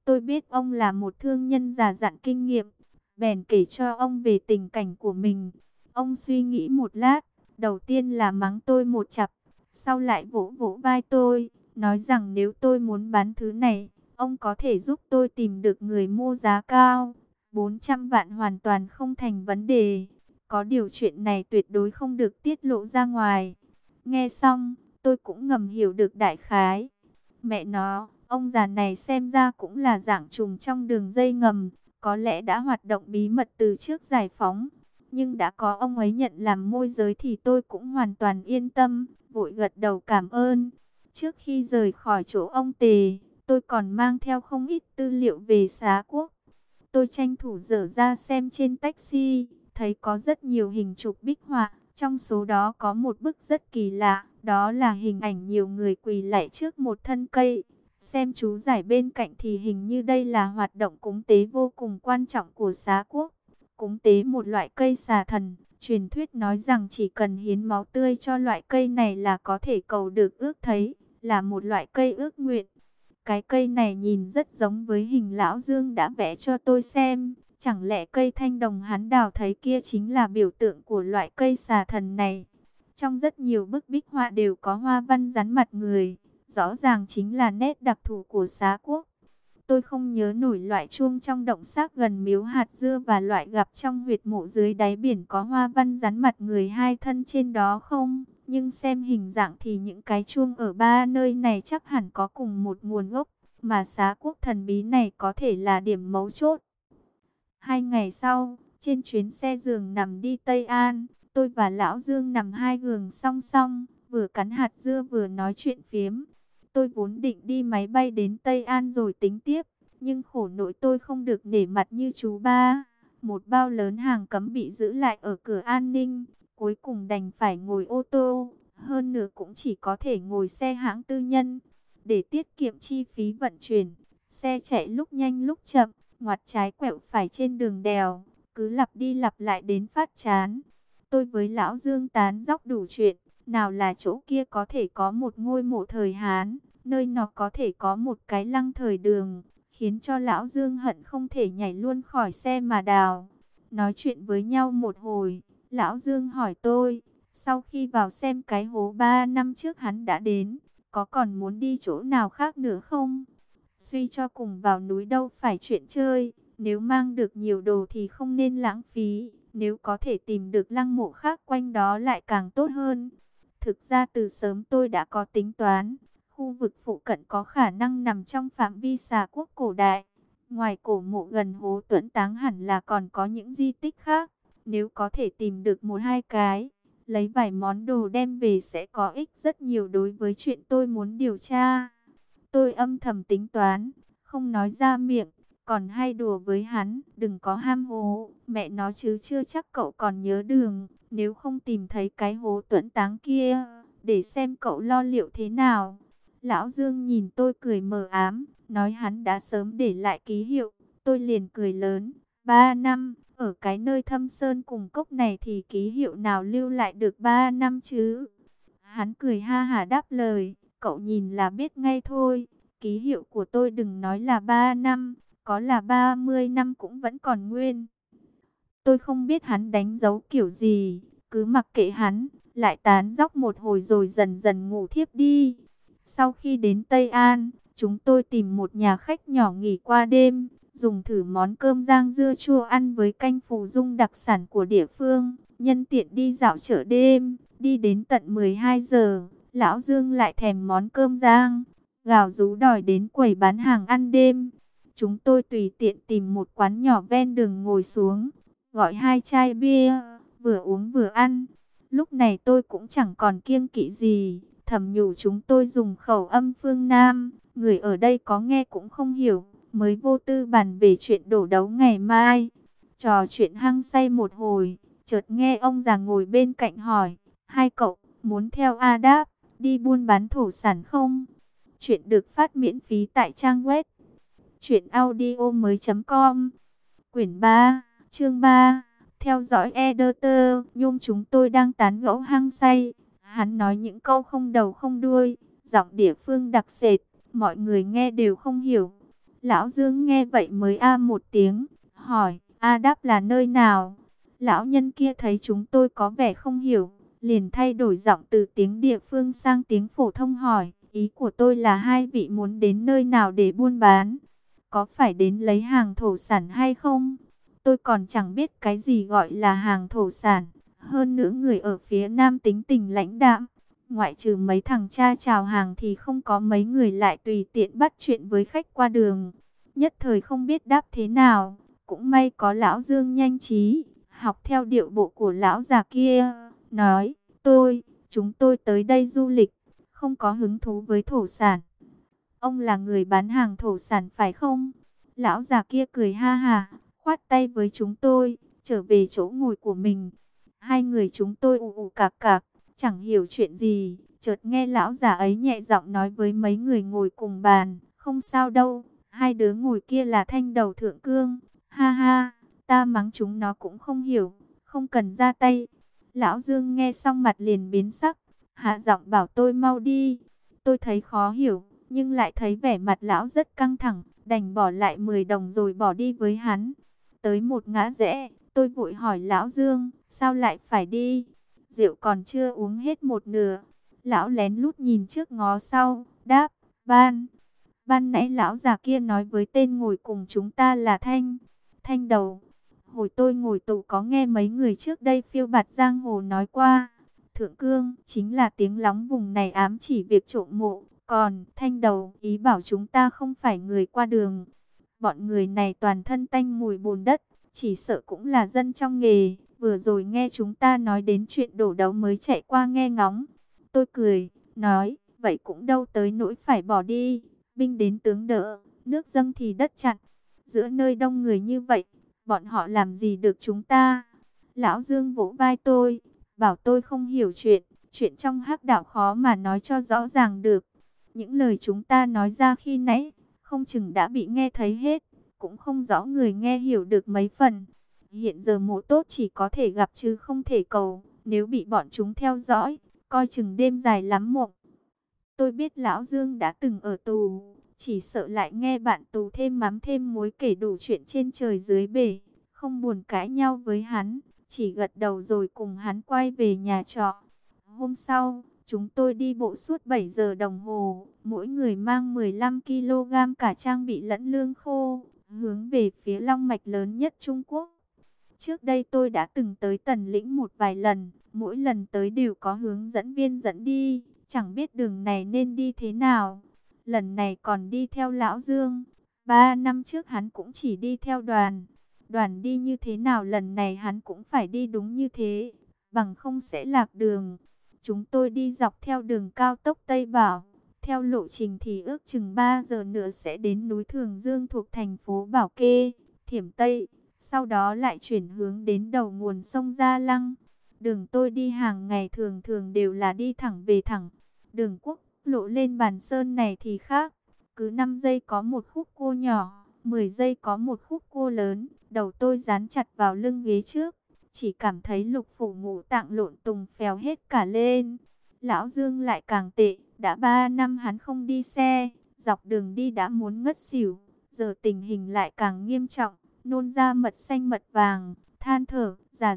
Tôi biết ông là một thương nhân già dặn kinh nghiệm, bèn kể cho ông về tình cảnh của mình. Ông suy nghĩ một lát, đầu tiên là mắng tôi một chặp, sau lại vỗ vỗ vai tôi, nói rằng nếu tôi muốn bán thứ này, ông có thể giúp tôi tìm được người mua giá cao. 400 vạn hoàn toàn không thành vấn đề. Có điều chuyện này tuyệt đối không được tiết lộ ra ngoài. Nghe xong, tôi cũng ngầm hiểu được đại khái. Mẹ nó, ông già này xem ra cũng là dạng trùm trong đường dây ngầm, có lẽ đã hoạt động bí mật từ trước giải phóng. Nhưng đã có ông ấy nhận làm môi giới thì tôi cũng hoàn toàn yên tâm, vội gật đầu cảm ơn. Trước khi rời khỏi chỗ ông Tề, tôi còn mang theo không ít tư liệu về Xá Quốc. Tôi tranh thủ dở ra xem trên taxi, thấy có rất nhiều hình chụp bích họa, trong số đó có một bức rất kỳ lạ, đó là hình ảnh nhiều người quỳ lạy trước một thân cây. Xem chú giải bên cạnh thì hình như đây là hoạt động cúng tế vô cùng quan trọng của Xá Quốc. Cúng tế một loại cây xà thần, truyền thuyết nói rằng chỉ cần hiến máu tươi cho loại cây này là có thể cầu được ước thấy, là một loại cây ước nguyện. Cái cây này nhìn rất giống với hình lão Dương đã vẽ cho tôi xem. Chẳng lẽ cây thanh đồng hắn đào thấy kia chính là biểu tượng của loại cây xà thần này? Trong rất nhiều bức bích họa đều có hoa văn rắn mặt người, rõ ràng chính là nét đặc thù của Xá Quốc. Tôi không nhớ nổi loại chuông trong động xác gần miếu hạt dưa và loại gặp trong huyệt mộ dưới đáy biển có hoa văn rắn mặt người hai thân trên đó không. Nhưng xem hình dạng thì những cái chuông ở ba nơi này chắc hẳn có cùng một nguồn gốc. Mà Xá Quốc thần bí này có thể là điểm mấu chốt. 2 ngày sau, trên chuyến xe giường nằm đi Tây An, tôi và Lão Dương nằm hai giường song song, vừa cắn hạt dưa vừa nói chuyện phiếm. Tôi vốn định đi máy bay đến Tây An rồi tính tiếp, nhưng khổ nỗi tôi không được nể mặt như chú ba. Một bao lớn hàng cấm bị giữ lại ở cửa an ninh, cuối cùng đành phải ngồi ô tô, hơn nữa cũng chỉ có thể ngồi xe hãng tư nhân. Để tiết kiệm chi phí vận chuyển, xe chạy lúc nhanh lúc chậm, ngoặt trái quẹo phải trên đường đèo, cứ lặp đi lặp lại đến phát chán. Tôi với Lão Dương tán dóc đủ chuyện, nào là chỗ kia có thể có một ngôi mộ thời Hán, nơi nó có thể có một cái lăng thời Đường, khiến cho Lão Dương hận không thể nhảy luôn khỏi xe mà đào. Nói chuyện với nhau một hồi, Lão Dương hỏi tôi, sau khi vào xem cái hố 3 năm trước hắn đã đến, có còn muốn đi chỗ nào khác nữa không? Suy cho cùng vào núi đâu phải chuyện chơi, nếu mang được nhiều đồ thì không nên lãng phí, nếu có thể tìm được lăng mộ khác quanh đó lại càng tốt hơn. Thực ra từ sớm tôi đã có tính toán, khu vực phụ cận có khả năng nằm trong phạm vi Xà Quốc cổ đại. Ngoài cổ mộ gần hố Tuẫn Táng hẳn là còn có những di tích khác, nếu có thể tìm được một hai cái, lấy vài món đồ đem về sẽ có ích rất nhiều đối với chuyện tôi muốn điều tra. Tôi âm thầm tính toán, không nói ra miệng, còn hay đùa với hắn, đừng có ham hố, mẹ nó chứ chưa chắc cậu còn nhớ đường, nếu không tìm thấy cái hố Tuẫn Táng kia, để xem cậu lo liệu thế nào. Lão Dương nhìn tôi cười mờ ám, nói hắn đã sớm để lại ký hiệu, tôi liền cười lớn, 3 năm, ở cái nơi thâm sơn cùng cốc này thì ký hiệu nào lưu lại được 3 năm chứ? Hắn cười ha hả đáp lời, cậu nhìn là biết ngay thôi, ký hiệu của tôi đừng nói là 3 năm, có là 30 năm cũng vẫn còn nguyên. Tôi không biết hắn đánh dấu kiểu gì, cứ mặc kệ hắn, lại tán dóc một hồi rồi dần dần ngủ thiếp đi. Sau khi đến Tây An, chúng tôi tìm một nhà khách nhỏ nghỉ qua đêm, dùng thử món cơm rang dưa chua ăn với canh phù dung đặc sản của địa phương, nhân tiện đi dạo chợ đêm, đi đến tận 12 giờ, Lão Dương lại thèm món cơm rang, gào rú đòi đến quầy bán hàng ăn đêm. Chúng tôi tùy tiện tìm một quán nhỏ ven đường ngồi xuống, gọi 2 chai bia, vừa uống vừa ăn. Lúc này tôi cũng chẳng còn kiêng kỵ gì, thầm nhủ chúng tôi dùng khẩu âm phương Nam, người ở đây có nghe cũng không hiểu, mới vô tư bàn về chuyện đổ đấu ngày mai. Trò chuyện hăng say một hồi, chợt nghe ông già ngồi bên cạnh hỏi, hai cậu muốn theo A Đáp đi buôn bán thổ sản không? Chuyện được phát miễn phí tại trang web truyệnaudiomoi.com. Quyển 3, chương 3. Theo dõi editor, nhôm chúng tôi đang tán gẫu hăng say. Hắn nói những câu không đầu không đuôi, giọng địa phương đặc sệt, mọi người nghe đều không hiểu. Lão Dương nghe vậy mới a một tiếng, hỏi, A Đáp là nơi nào? Lão nhân kia thấy chúng tôi có vẻ không hiểu, liền thay đổi giọng từ tiếng địa phương sang tiếng phổ thông hỏi, ý của tôi là hai vị muốn đến nơi nào để buôn bán? Có phải đến lấy hàng thổ sản hay không? Tôi còn chẳng biết cái gì gọi là hàng thổ sản. Hơn nữa người ở phía Nam tính tình lãnh đạm. Ngoại trừ mấy thằng cha chào hàng thì không có mấy người lại tùy tiện bắt chuyện với khách qua đường. Nhất thời không biết đáp thế nào. Cũng may có lão Dương nhanh trí, học theo điệu bộ của lão già kia. Nói, chúng tôi tới đây du lịch, không có hứng thú với thổ sản. Ông là người bán hàng thổ sản phải không? Lão già kia cười ha ha, khoát tay với chúng tôi, trở về chỗ ngồi của mình. Hai người chúng tôi ù ù cạc cạc, chẳng hiểu chuyện gì. Chợt nghe lão già ấy nhẹ giọng nói với mấy người ngồi cùng bàn, không sao đâu, hai đứa ngồi kia là Thanh Đầu Thượng Cương. Ha ha, ta mắng chúng nó cũng không hiểu, không cần ra tay. Lão Dương nghe xong mặt liền biến sắc, hạ giọng bảo tôi mau đi. Tôi thấy khó hiểu, nhưng lại thấy vẻ mặt lão rất căng thẳng, đành bỏ lại 10 đồng rồi bỏ đi với hắn. Tới một ngã rẽ, tôi vội hỏi lão Dương, sao lại phải đi? Rượu còn chưa uống hết một nửa. Lão lén lút nhìn trước ngó sau, đáp, ban nãy lão già kia nói với tên ngồi cùng chúng ta là Thanh Đầu. Hồi tôi ngồi tù có nghe mấy người trước đây phiêu bạt giang hồ nói qua. Thượng Cương chính là tiếng lóng vùng này ám chỉ việc trộm mộ. Còn Thanh Đầu ý bảo chúng ta không phải người qua đường. Bọn người này toàn thân tanh mùi bùn đất, chỉ sợ cũng là dân trong nghề. Vừa rồi nghe chúng ta nói đến chuyện đổ đấu mới chạy qua nghe ngóng. Tôi cười, nói, vậy cũng đâu tới nỗi phải bỏ đi. Binh đến tướng đỡ, nước dâng thì đất chặn. Giữa nơi đông người như vậy, bọn họ làm gì được chúng ta? Lão Dương vỗ vai tôi, bảo tôi không hiểu chuyện trong hắc đạo khó mà nói cho rõ ràng được. Những lời chúng ta nói ra khi nãy, không chừng đã bị nghe thấy hết, cũng không rõ người nghe hiểu được mấy phần. Hiện giờ mộ tốt chỉ có thể gặp chứ không thể cầu, nếu bị bọn chúng theo dõi, coi chừng đêm dài lắm mộng. Tôi biết Lão Dương đã từng ở tù, chỉ sợ lại nghe bạn tù thêm mắm thêm muối kể đủ chuyện trên trời dưới bể, không buồn cãi nhau với hắn, chỉ gật đầu rồi cùng hắn quay về nhà trọ. Hôm sau, chúng tôi đi bộ suốt 7 giờ đồng hồ, mỗi người mang 15 kg cả trang bị lẫn lương khô, hướng về phía long mạch lớn nhất Trung Quốc. Trước đây tôi đã từng tới Tần Lĩnh một vài lần, mỗi lần tới đều có hướng dẫn viên dẫn đi, chẳng biết đường này nên đi thế nào. Lần này còn đi theo Lão Dương, 3 năm trước hắn cũng chỉ đi theo đoàn. Đoàn đi như thế nào lần này hắn cũng phải đi đúng như thế, bằng không sẽ lạc đường. Chúng tôi đi dọc theo đường cao tốc Tây Bảo. Theo lộ trình thì ước chừng 3 giờ nữa sẽ đến núi Thường Dương thuộc thành phố Bảo Kê, Thiểm Tây. Sau đó lại chuyển hướng đến đầu nguồn sông Gia Lăng. Đường tôi đi hàng ngày thường thường đều là đi thẳng về thẳng. Đường quốc lộ lên Bàn Sơn này thì khác. Cứ 5 giây có một khúc cua nhỏ, 10 giây có một khúc cua lớn. Đầu tôi dán chặt vào lưng ghế trước. Chỉ cảm thấy lục phủ ngũ tạng lộn tùng phèo hết cả lên. Lão Dương lại càng tệ. Đã 3 năm hắn không đi xe. Dọc đường đi đã muốn ngất xỉu. Giờ tình hình lại càng nghiêm trọng. Nôn ra mật xanh mật vàng. Than thở,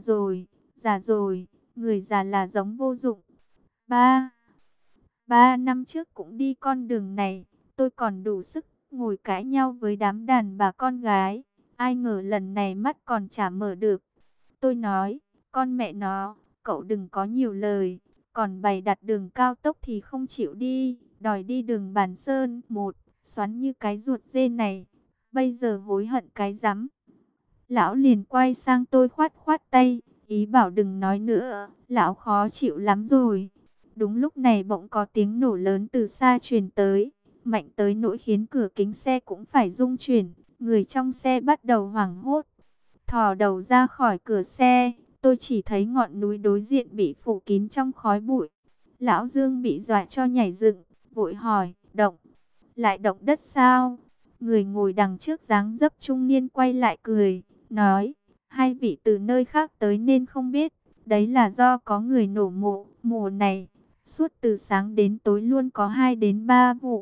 già rồi. Người già là giống vô dụng. 3 năm trước cũng đi con đường này. Tôi còn đủ sức ngồi cãi nhau với đám đàn bà con gái. Ai ngờ lần này mắt còn chả mở được. Tôi nói, con mẹ nó, cậu đừng có nhiều lời. Còn bày đặt đường cao tốc thì không chịu đi. Đòi đi đường Bàn Sơn một, xoắn như cái ruột dê này. Bây giờ hối hận cái rắm. Lão liền quay sang tôi khoát khoát tay. Ý bảo đừng nói nữa, lão khó chịu lắm rồi. Đúng lúc này bỗng có tiếng nổ lớn từ xa truyền tới. Mạnh tới nỗi khiến cửa kính xe cũng phải rung chuyển. Người trong xe bắt đầu hoảng hốt. Thò đầu ra khỏi cửa xe, tôi chỉ thấy ngọn núi đối diện bị phủ kín trong khói bụi. Lão Dương bị dọa cho nhảy dựng, vội hỏi, lại động đất sao? Người ngồi đằng trước dáng dấp trung niên quay lại cười, nói, hai vị từ nơi khác tới nên không biết, đấy là do có người nổ mộ, mùa này, suốt từ sáng đến tối luôn có 2 đến 3 vụ.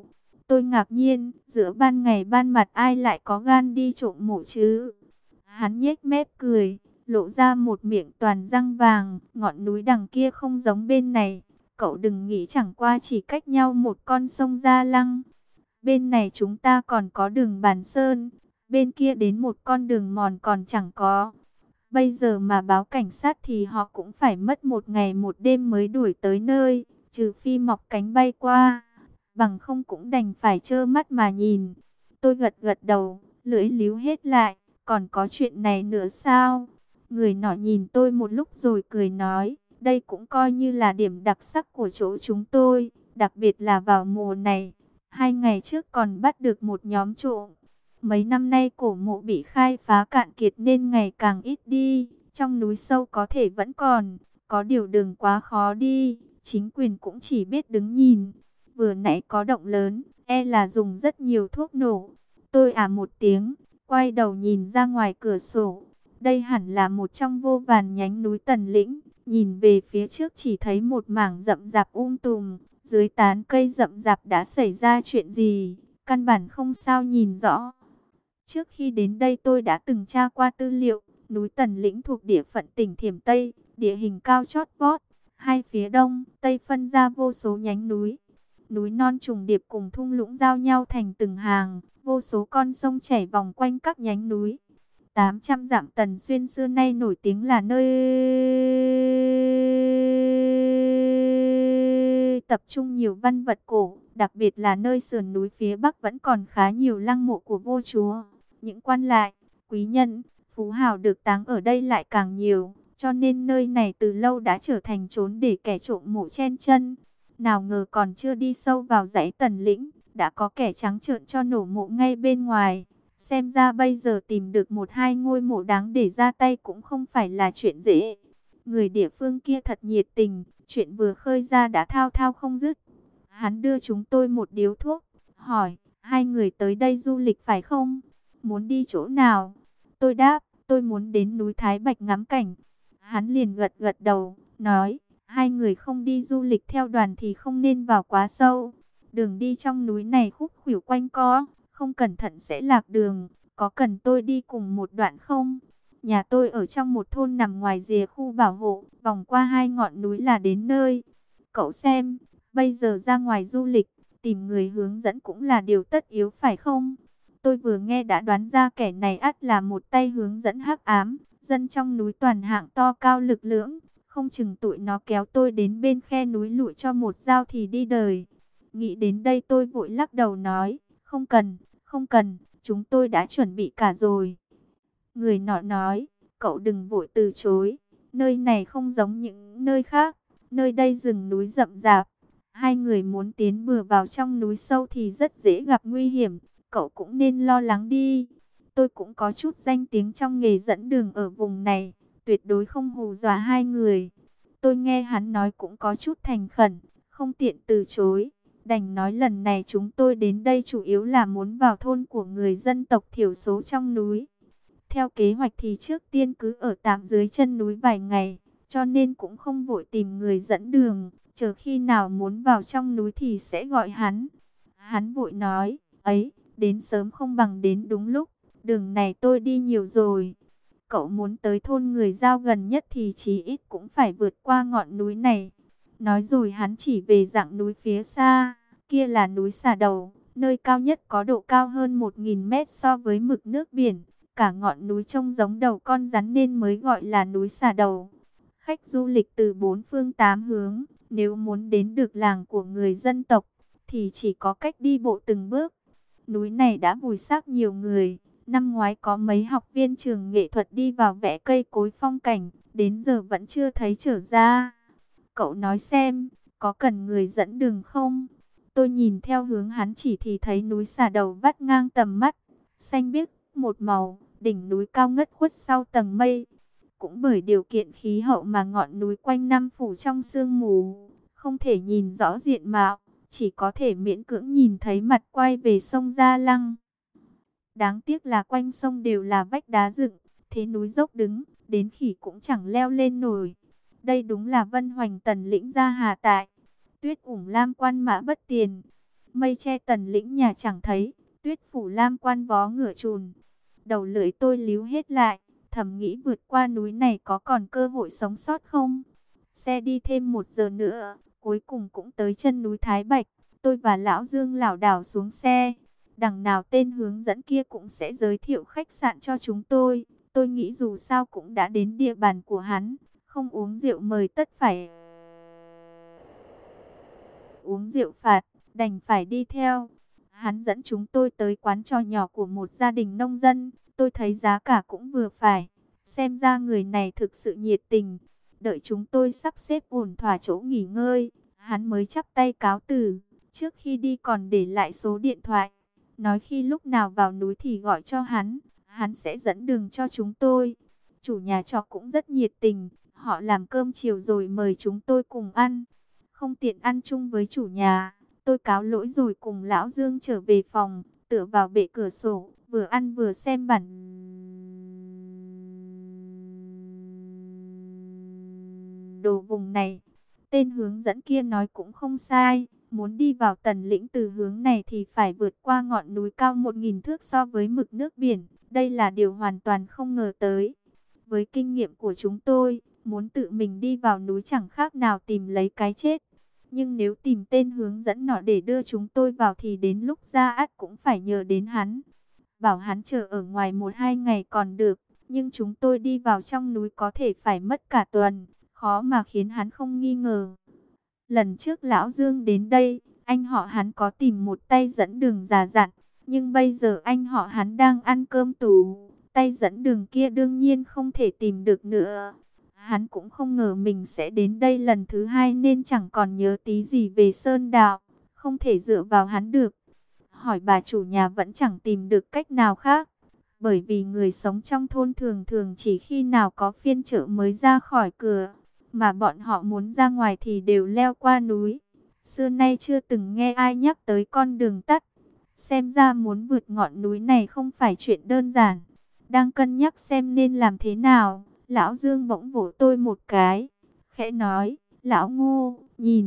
Tôi ngạc nhiên, giữa ban ngày ban mặt ai lại có gan đi trộm mộ chứ? Hắn nhếch mép cười, lộ ra một miệng toàn răng vàng, ngọn núi đằng kia không giống bên này. Cậu đừng nghĩ chẳng qua chỉ cách nhau một con sông Gia Lăng. Bên này chúng ta còn có đường Bàn Sơn, bên kia đến một con đường mòn còn chẳng có. Bây giờ mà báo cảnh sát thì họ cũng phải mất một ngày một đêm mới đuổi tới nơi, trừ phi mọc cánh bay qua, bằng không cũng đành phải trơ mắt mà nhìn. Tôi gật gật đầu, lưỡi líu hết lại, còn có chuyện này nữa sao? Người nọ nhìn tôi một lúc rồi cười nói, đây cũng coi như là điểm đặc sắc của chỗ chúng tôi, đặc biệt là vào mùa này. 2 ngày trước còn bắt được một nhóm trộm. Mấy năm nay cổ mộ bị khai phá cạn kiệt nên ngày càng ít đi. Trong núi sâu có thể vẫn còn, có điều đường quá khó đi. Chính quyền cũng chỉ biết đứng nhìn. Vừa nãy có động lớn, e là dùng rất nhiều thuốc nổ. Tôi một tiếng, quay đầu nhìn ra ngoài cửa sổ. Đây hẳn là một trong vô vàn nhánh núi Tần Lĩnh. Nhìn về phía trước chỉ thấy một mảng rậm rạp tùm. Dưới tán cây rậm rạp đã xảy ra chuyện gì, căn bản không sao nhìn rõ. Trước khi đến đây tôi đã từng tra qua tư liệu, núi Tần Lĩnh thuộc địa phận tỉnh Thiểm Tây, địa hình cao chót vót, hai phía đông, tây phân ra vô số nhánh núi. Núi non trùng điệp cùng thung lũng giao nhau thành từng hàng, vô số con sông chảy vòng quanh các nhánh núi. 800 dặm Tần Xuyên xưa nay nổi tiếng là nơi tập trung nhiều văn vật cổ, đặc biệt là nơi sườn núi phía Bắc vẫn còn khá nhiều lăng mộ của vua chúa. Những quan lại, quý nhân, phú hào được táng ở đây lại càng nhiều, cho nên nơi này từ lâu đã trở thành chốn để kẻ trộm mộ chen chân. Nào ngờ còn chưa đi sâu vào dãy Tần Lĩnh, đã có kẻ trắng trợn cho nổ mộ ngay bên ngoài. Xem ra bây giờ tìm được một hai ngôi mộ đáng để ra tay cũng không phải là chuyện dễ. Người địa phương kia thật nhiệt tình, chuyện vừa khơi ra đã thao thao không dứt. Hắn đưa chúng tôi một điếu thuốc, hỏi, hai người tới đây du lịch phải không? Muốn đi chỗ nào? Tôi đáp, tôi muốn đến núi Thái Bạch ngắm cảnh. Hắn liền gật gật đầu, nói, hai người không đi du lịch theo đoàn thì không nên vào quá sâu. Đường đi trong núi này khúc khuỷu quanh co, không cẩn thận sẽ lạc đường. Có cần tôi đi cùng một đoạn không? Nhà tôi ở trong một thôn nằm ngoài rìa khu bảo hộ, vòng qua hai ngọn núi là đến nơi. Cậu xem, bây giờ ra ngoài du lịch, tìm người hướng dẫn cũng là điều tất yếu phải không? Tôi vừa nghe đã đoán ra kẻ này ắt là một tay hướng dẫn hắc ám, dân trong núi toàn hạng to cao lực lưỡng, không chừng tụi nó kéo tôi đến bên khe núi lụi cho một dao thì đi đời. Nghĩ đến đây tôi vội lắc đầu nói, không cần, không cần, chúng tôi đã chuẩn bị cả rồi. Người nọ nói, cậu đừng vội từ chối, nơi này không giống những nơi khác, nơi đây rừng núi rậm rạp. Hai người muốn tiến bừa vào trong núi sâu thì rất dễ gặp nguy hiểm, cậu cũng nên lo lắng đi. Tôi cũng có chút danh tiếng trong nghề dẫn đường ở vùng này, tuyệt đối không hù dọa hai người. Tôi nghe hắn nói cũng có chút thành khẩn, không tiện từ chối. Đành nói lần này chúng tôi đến đây chủ yếu là muốn vào thôn của người dân tộc thiểu số trong núi. Theo kế hoạch thì trước tiên cứ ở tạm dưới chân núi vài ngày, cho nên cũng không vội tìm người dẫn đường, chờ khi nào muốn vào trong núi thì sẽ gọi hắn. Hắn vội nói, ấy, đến sớm không bằng đến đúng lúc, đường này tôi đi nhiều rồi. Cậu muốn tới thôn người Dao gần nhất thì chí ít cũng phải vượt qua ngọn núi này. Nói rồi hắn chỉ về dạng núi phía xa, kia là núi Xà Đầu, nơi cao nhất có độ cao hơn 1000 mét so với mực nước biển. Cả ngọn núi trông giống đầu con rắn nên mới gọi là núi Xà Đầu. Khách du lịch từ bốn phương tám hướng, nếu muốn đến được làng của người dân tộc, thì chỉ có cách đi bộ từng bước. Núi này đã vùi xác nhiều người. Năm ngoái có mấy học viên trường nghệ thuật đi vào vẽ cây cối phong cảnh, đến giờ vẫn chưa thấy trở ra. Cậu nói xem, có cần người dẫn đường không? Tôi nhìn theo hướng hắn chỉ thì thấy núi Xà Đầu vắt ngang tầm mắt, xanh biếc một màu, đỉnh núi cao ngất khuất sau tầng mây. Cũng bởi điều kiện khí hậu mà ngọn núi quanh năm phủ trong sương mù, không thể nhìn rõ diện mạo, chỉ có thể miễn cưỡng nhìn thấy mặt quay về sông Gia Lăng. Đáng tiếc là quanh sông đều là vách đá dựng, thế núi dốc đứng, đến khỉ cũng chẳng leo lên nổi. Đây đúng là Vân Hoành Tần Lĩnh Gia Hà tại. Tuyết ủng lam quan mã bất tiền. Mây che tần lĩnh nhà chẳng thấy, tuyết phủ lam quan vó ngựa trùn. Đầu lưỡi tôi líu hết lại, thầm nghĩ vượt qua núi này có còn cơ hội sống sót không? Xe đi thêm 1 giờ nữa, cuối cùng cũng tới chân núi Thái Bạch. Tôi và Lão Dương lảo đảo xuống xe. Đằng nào tên hướng dẫn kia cũng sẽ giới thiệu khách sạn cho chúng tôi. Tôi nghĩ dù sao cũng đã đến địa bàn của hắn, không uống rượu mời tất phải uống rượu phạt, đành phải đi theo. Hắn dẫn chúng tôi tới quán trò nhỏ của một gia đình nông dân. Tôi thấy giá cả cũng vừa phải. Xem ra người này thực sự nhiệt tình. Đợi chúng tôi sắp xếp ổn thỏa chỗ nghỉ ngơi, hắn mới chắp tay cáo từ. Trước khi đi còn để lại số điện thoại, nói khi lúc nào vào núi thì gọi cho hắn sẽ dẫn đường cho chúng tôi. Chủ nhà trọ cũng rất nhiệt tình, họ làm cơm chiều rồi mời chúng tôi cùng ăn. Không tiện ăn chung với chủ nhà, tôi cáo lỗi rồi cùng Lão Dương trở về phòng, tựa vào bệ cửa sổ, vừa ăn vừa xem bản đồ vùng này. Tên hướng dẫn kia nói cũng không sai, muốn đi vào Tần lĩnh từ hướng này thì phải vượt qua ngọn núi cao 1.000 thước so với mực nước biển. Đây là điều hoàn toàn không ngờ tới. Với kinh nghiệm của chúng tôi, muốn tự mình đi vào núi chẳng khác nào tìm lấy cái chết. Nhưng nếu tìm tên hướng dẫn nọ để đưa chúng tôi vào thì đến lúc ra ắt cũng phải nhờ đến hắn. Bảo hắn chờ ở ngoài 1-2 ngày còn được, nhưng chúng tôi đi vào trong núi có thể phải mất cả tuần, khó mà khiến hắn không nghi ngờ. Lần trước Lão Dương đến đây, anh họ hắn có tìm một tay dẫn đường già dặn, nhưng bây giờ anh họ hắn đang ăn cơm tù, tay dẫn đường kia đương nhiên không thể tìm được nữa. Hắn cũng không ngờ mình sẽ đến đây lần thứ 2 nên chẳng còn nhớ tí gì về Sơn Đạo, không thể dựa vào hắn được. Hỏi bà chủ nhà vẫn chẳng tìm được cách nào khác, bởi vì người sống trong thôn thường thường chỉ khi nào có phiên chợ mới ra khỏi cửa, mà bọn họ muốn ra ngoài thì đều leo qua núi. Xưa nay chưa từng nghe ai nhắc tới con đường tắt. Xem ra muốn vượt ngọn núi này không phải chuyện đơn giản. Đang cân nhắc xem nên làm thế nào, Lão Dương bỗng vỗ tôi một cái, khẽ nói: "Lão Ngô,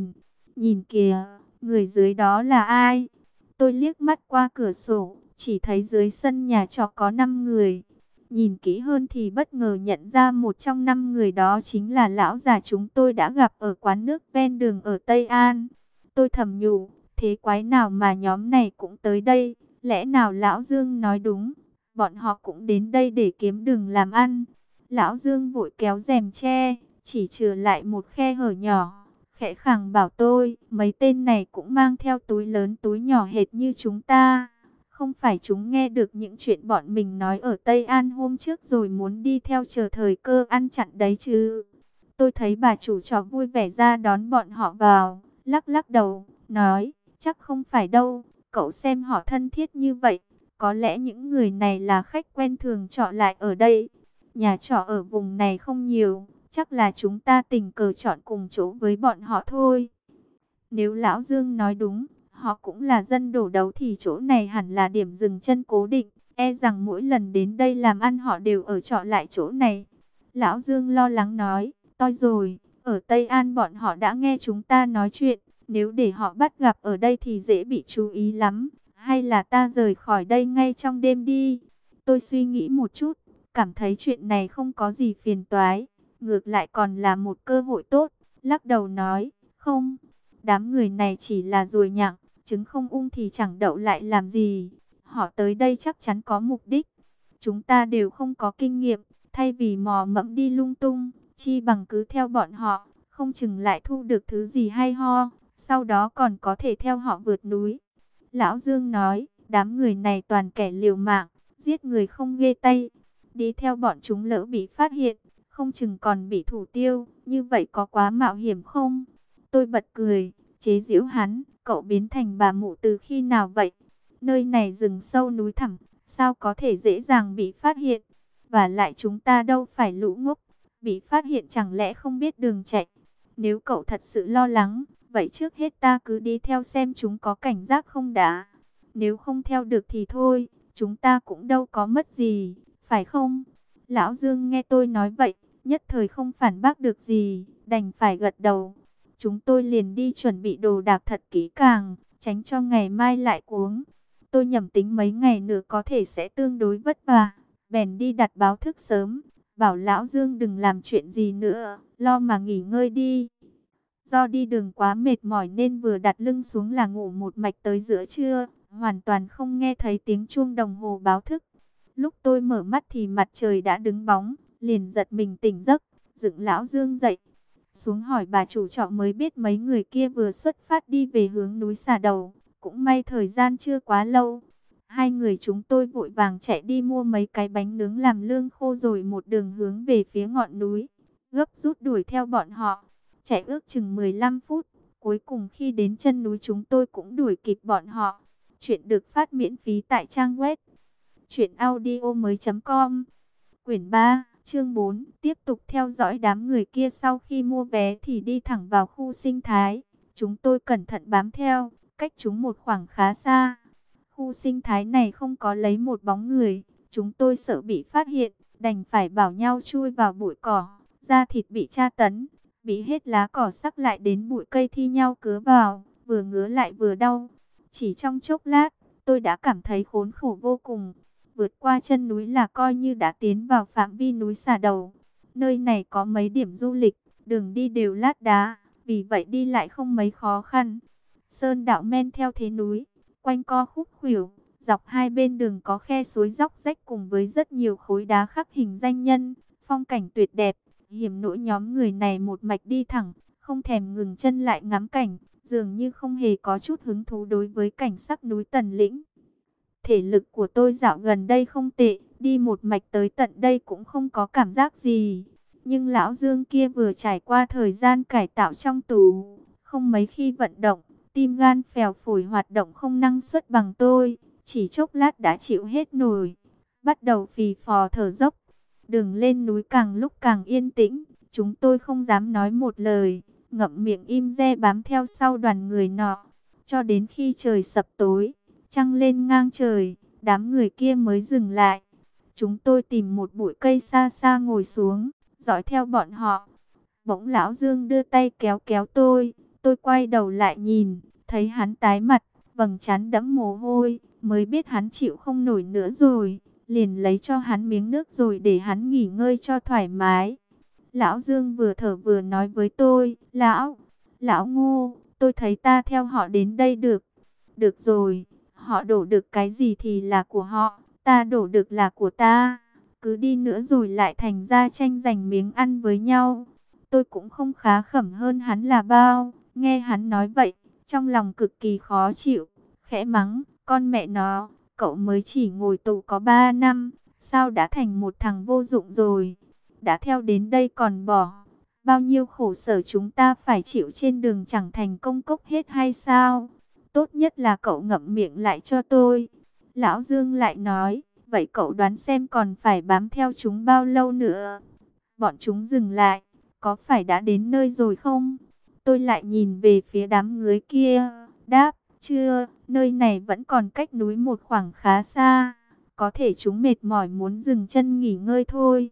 nhìn kìa, người dưới đó là ai?" Tôi liếc mắt qua cửa sổ, chỉ thấy dưới sân nhà trọ có 5 người. Nhìn kỹ hơn thì bất ngờ nhận ra một trong 5 người đó chính là lão già chúng tôi đã gặp ở quán nước ven đường ở Tây An. Tôi thầm nhủ, thế quái nào mà nhóm này cũng tới đây, lẽ nào Lão Dương nói đúng, bọn họ cũng đến đây để kiếm đường làm ăn. Lão Dương vội kéo rèm che, chỉ trừ lại một khe hở nhỏ, khẽ khàng bảo tôi, mấy tên này cũng mang theo túi lớn túi nhỏ hệt như chúng ta. Không phải chúng nghe được những chuyện bọn mình nói ở Tây An hôm trước rồi muốn đi theo chờ thời cơ ăn chặn đấy chứ. Tôi thấy bà chủ trọ vui vẻ ra đón bọn họ vào, lắc lắc đầu, nói, chắc không phải đâu, cậu xem họ thân thiết như vậy, có lẽ những người này là khách quen thường trọ lại ở đây. Nhà trọ ở vùng này không nhiều, chắc là chúng ta tình cờ chọn cùng chỗ với bọn họ thôi. Nếu Lão Dương nói đúng, họ cũng là dân đổ đấu thì chỗ này hẳn là điểm dừng chân cố định. E rằng mỗi lần đến đây làm ăn họ đều ở trọ lại chỗ này. Lão Dương lo lắng nói, toi rồi, ở Tây An bọn họ đã nghe chúng ta nói chuyện. Nếu để họ bắt gặp ở đây thì dễ bị chú ý lắm. Hay là ta rời khỏi đây ngay trong đêm đi. Tôi suy nghĩ một chút, cảm thấy chuyện này không có gì phiền toái. Ngược lại còn là một cơ hội tốt. Lắc đầu nói, không, đám người này chỉ là ruồi nhặng, trứng không ung thì chẳng đậu lại làm gì. Họ tới đây chắc chắn có mục đích. Chúng ta đều không có kinh nghiệm, thay vì mò mẫm đi lung tung, chi bằng cứ theo bọn họ, không chừng lại thu được thứ gì hay ho, sau đó còn có thể theo họ vượt núi. Lão Dương nói, đám người này toàn kẻ liều mạng, giết người không ghê tay. Đi theo bọn chúng lỡ bị phát hiện, không chừng còn bị thủ tiêu, như vậy có quá mạo hiểm không? Tôi bật cười, chế giễu hắn, cậu biến thành bà mụ từ khi nào vậy? Nơi này rừng sâu núi thẳm, sao có thể dễ dàng bị phát hiện? Và lại chúng ta đâu phải lũ ngốc, bị phát hiện chẳng lẽ không biết đường chạy? Nếu cậu thật sự lo lắng, vậy trước hết ta cứ đi theo xem chúng có cảnh giác không đã. Nếu không theo được thì thôi, chúng ta cũng đâu có mất gì, phải không? Lão Dương nghe tôi nói vậy, nhất thời không phản bác được gì, đành phải gật đầu. Chúng tôi liền đi chuẩn bị đồ đạc thật kỹ càng, tránh cho ngày mai lại cuống. Tôi nhẩm tính mấy ngày nữa có thể sẽ tương đối vất vả, bèn đi đặt báo thức sớm, bảo Lão Dương đừng làm chuyện gì nữa, lo mà nghỉ ngơi đi. Do đi đường quá mệt mỏi nên vừa đặt lưng xuống là ngủ một mạch tới giữa trưa, hoàn toàn không nghe thấy tiếng chuông đồng hồ báo thức. Lúc tôi mở mắt thì mặt trời đã đứng bóng, liền giật mình tỉnh giấc, dựng Lão Dương dậy. Xuống hỏi bà chủ trọ mới biết mấy người kia vừa xuất phát đi về hướng núi Xà Đầu, cũng may thời gian chưa quá lâu. Hai người chúng tôi vội vàng chạy đi mua mấy cái bánh nướng làm lương khô rồi một đường hướng về phía ngọn núi, gấp rút đuổi theo bọn họ. Chạy ước chừng 15 phút, cuối cùng khi đến chân núi chúng tôi cũng đuổi kịp bọn họ. Chuyện được phát miễn phí tại trang web truyệnaudiomoi.com. Quyển 3, chương 4, tiếp tục theo dõi đám người kia. Sau khi mua vé thì đi thẳng vào khu sinh thái. Chúng tôi cẩn thận bám theo, cách chúng một khoảng khá xa. Khu sinh thái này không có lấy một bóng người, chúng tôi sợ bị phát hiện, đành phải bảo nhau chui vào bụi cỏ, da thịt bị tra tấn, bị hết lá cỏ sắc lại đến bụi cây thi nhau cứa vào, vừa ngứa lại vừa đau. Chỉ trong chốc lát, tôi đã cảm thấy khốn khổ vô cùng. Vượt qua chân núi là coi như đã tiến vào phạm vi núi Xà Đầu. Nơi này có mấy điểm du lịch, đường đi đều lát đá, vì vậy đi lại không mấy khó khăn. Sơn đạo men theo thế núi, quanh co khúc khuỷu, dọc hai bên đường có khe suối dốc rách cùng với rất nhiều khối đá khắc hình danh nhân, phong cảnh tuyệt đẹp. Hiểm nỗi nhóm người này một mạch đi thẳng, không thèm ngừng chân lại ngắm cảnh, dường như không hề có chút hứng thú đối với cảnh sắc núi Tần Lĩnh. Thể lực của tôi dạo gần đây không tệ, đi một mạch tới tận đây cũng không có cảm giác gì. Nhưng lão Dương kia vừa trải qua thời gian cải tạo trong tù, không mấy khi vận động, tim gan phèo phổi hoạt động không năng suất bằng tôi, chỉ chốc lát đã chịu hết nổi, bắt đầu phì phò thở dốc. Đường lên núi càng lúc càng yên tĩnh, chúng tôi không dám nói một lời, ngậm miệng im re bám theo sau đoàn người nọ, cho đến khi trời sập tối, trăng lên ngang trời, đám người kia mới dừng lại. Chúng tôi tìm một bụi cây xa xa ngồi xuống, dõi theo bọn họ. Bỗng lão Dương đưa tay kéo kéo tôi quay đầu lại nhìn, thấy hắn tái mặt, vầng trán đẫm mồ hôi, mới biết hắn chịu không nổi nữa rồi, liền lấy cho hắn miếng nước rồi để hắn nghỉ ngơi cho thoải mái. Lão Dương vừa thở vừa nói với tôi, Lão Ngô, tôi thấy ta theo họ đến đây được. Được rồi, họ đổ được cái gì thì là của họ, ta đổ được là của ta. Cứ đi nữa rồi lại thành ra tranh giành miếng ăn với nhau. Tôi cũng không khá khẩm hơn hắn là bao. Nghe hắn nói vậy, trong lòng cực kỳ khó chịu, khẽ mắng, con mẹ nó, cậu mới chỉ ngồi tù có 3 năm, sao đã thành một thằng vô dụng rồi, đã theo đến đây còn bỏ, bao nhiêu khổ sở chúng ta phải chịu trên đường chẳng thành công cốc hết hay sao, tốt nhất là cậu ngậm miệng lại cho tôi. Lão Dương lại nói, vậy cậu đoán xem còn phải bám theo chúng bao lâu nữa, bọn chúng dừng lại, có phải đã đến nơi rồi không? Tôi lại nhìn về phía đám người kia, đáp, chưa, nơi này vẫn còn cách núi một khoảng khá xa, có thể chúng mệt mỏi muốn dừng chân nghỉ ngơi thôi.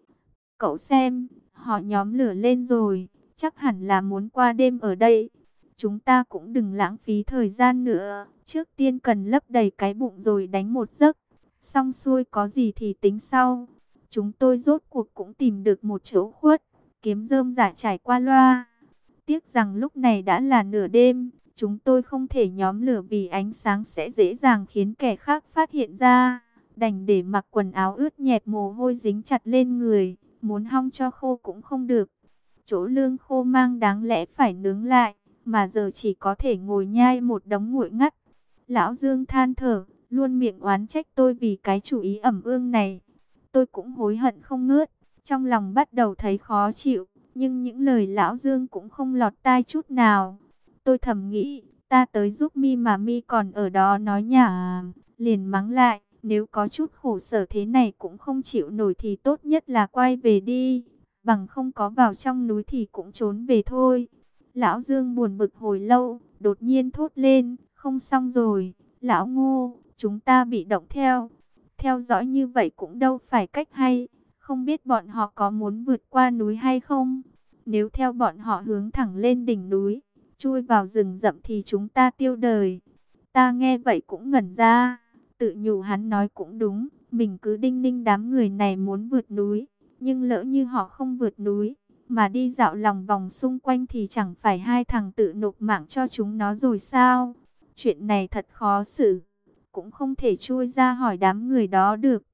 Cậu xem, họ nhóm lửa lên rồi, chắc hẳn là muốn qua đêm ở đây. Chúng ta cũng đừng lãng phí thời gian nữa, trước tiên cần lấp đầy cái bụng rồi đánh một giấc, xong xuôi có gì thì tính sau. Chúng tôi rốt cuộc cũng tìm được một chỗ khuất, kiếm rơm rả trải qua loa. Tiếc rằng lúc này đã là nửa đêm, chúng tôi không thể nhóm lửa vì ánh sáng sẽ dễ dàng khiến kẻ khác phát hiện ra. Đành để mặc quần áo ướt nhẹp mồ hôi dính chặt lên người, muốn hong cho khô cũng không được. Chỗ lương khô mang đáng lẽ phải nướng lại, mà giờ chỉ có thể ngồi nhai một đống nguội ngắt. Lão Dương than thở, luôn miệng oán trách tôi vì cái chủ ý ẩm ương này. Tôi cũng hối hận không ngớt, trong lòng bắt đầu thấy khó chịu. Nhưng những lời lão Dương cũng không lọt tai chút nào. Tôi thầm nghĩ, ta tới giúp mi mà mi còn ở đó nói nhả, liền mắng lại, nếu có chút khổ sở thế này cũng không chịu nổi thì tốt nhất là quay về đi, bằng không có vào trong núi thì cũng trốn về thôi. Lão Dương buồn bực hồi lâu, đột nhiên thốt lên, không xong rồi, lão Ngô, chúng ta bị động theo dõi như vậy cũng đâu phải cách hay. Không biết bọn họ có muốn vượt qua núi hay không? Nếu theo bọn họ hướng thẳng lên đỉnh núi, chui vào rừng rậm thì chúng ta tiêu đời. Ta nghe vậy cũng ngẩn ra, tự nhủ hắn nói cũng đúng, mình cứ đinh ninh đám người này muốn vượt núi, nhưng lỡ như họ không vượt núi, mà đi dạo lòng vòng xung quanh thì chẳng phải hai thằng tự nộp mạng cho chúng nó rồi sao? Chuyện này thật khó xử, cũng không thể chui ra hỏi đám người đó được.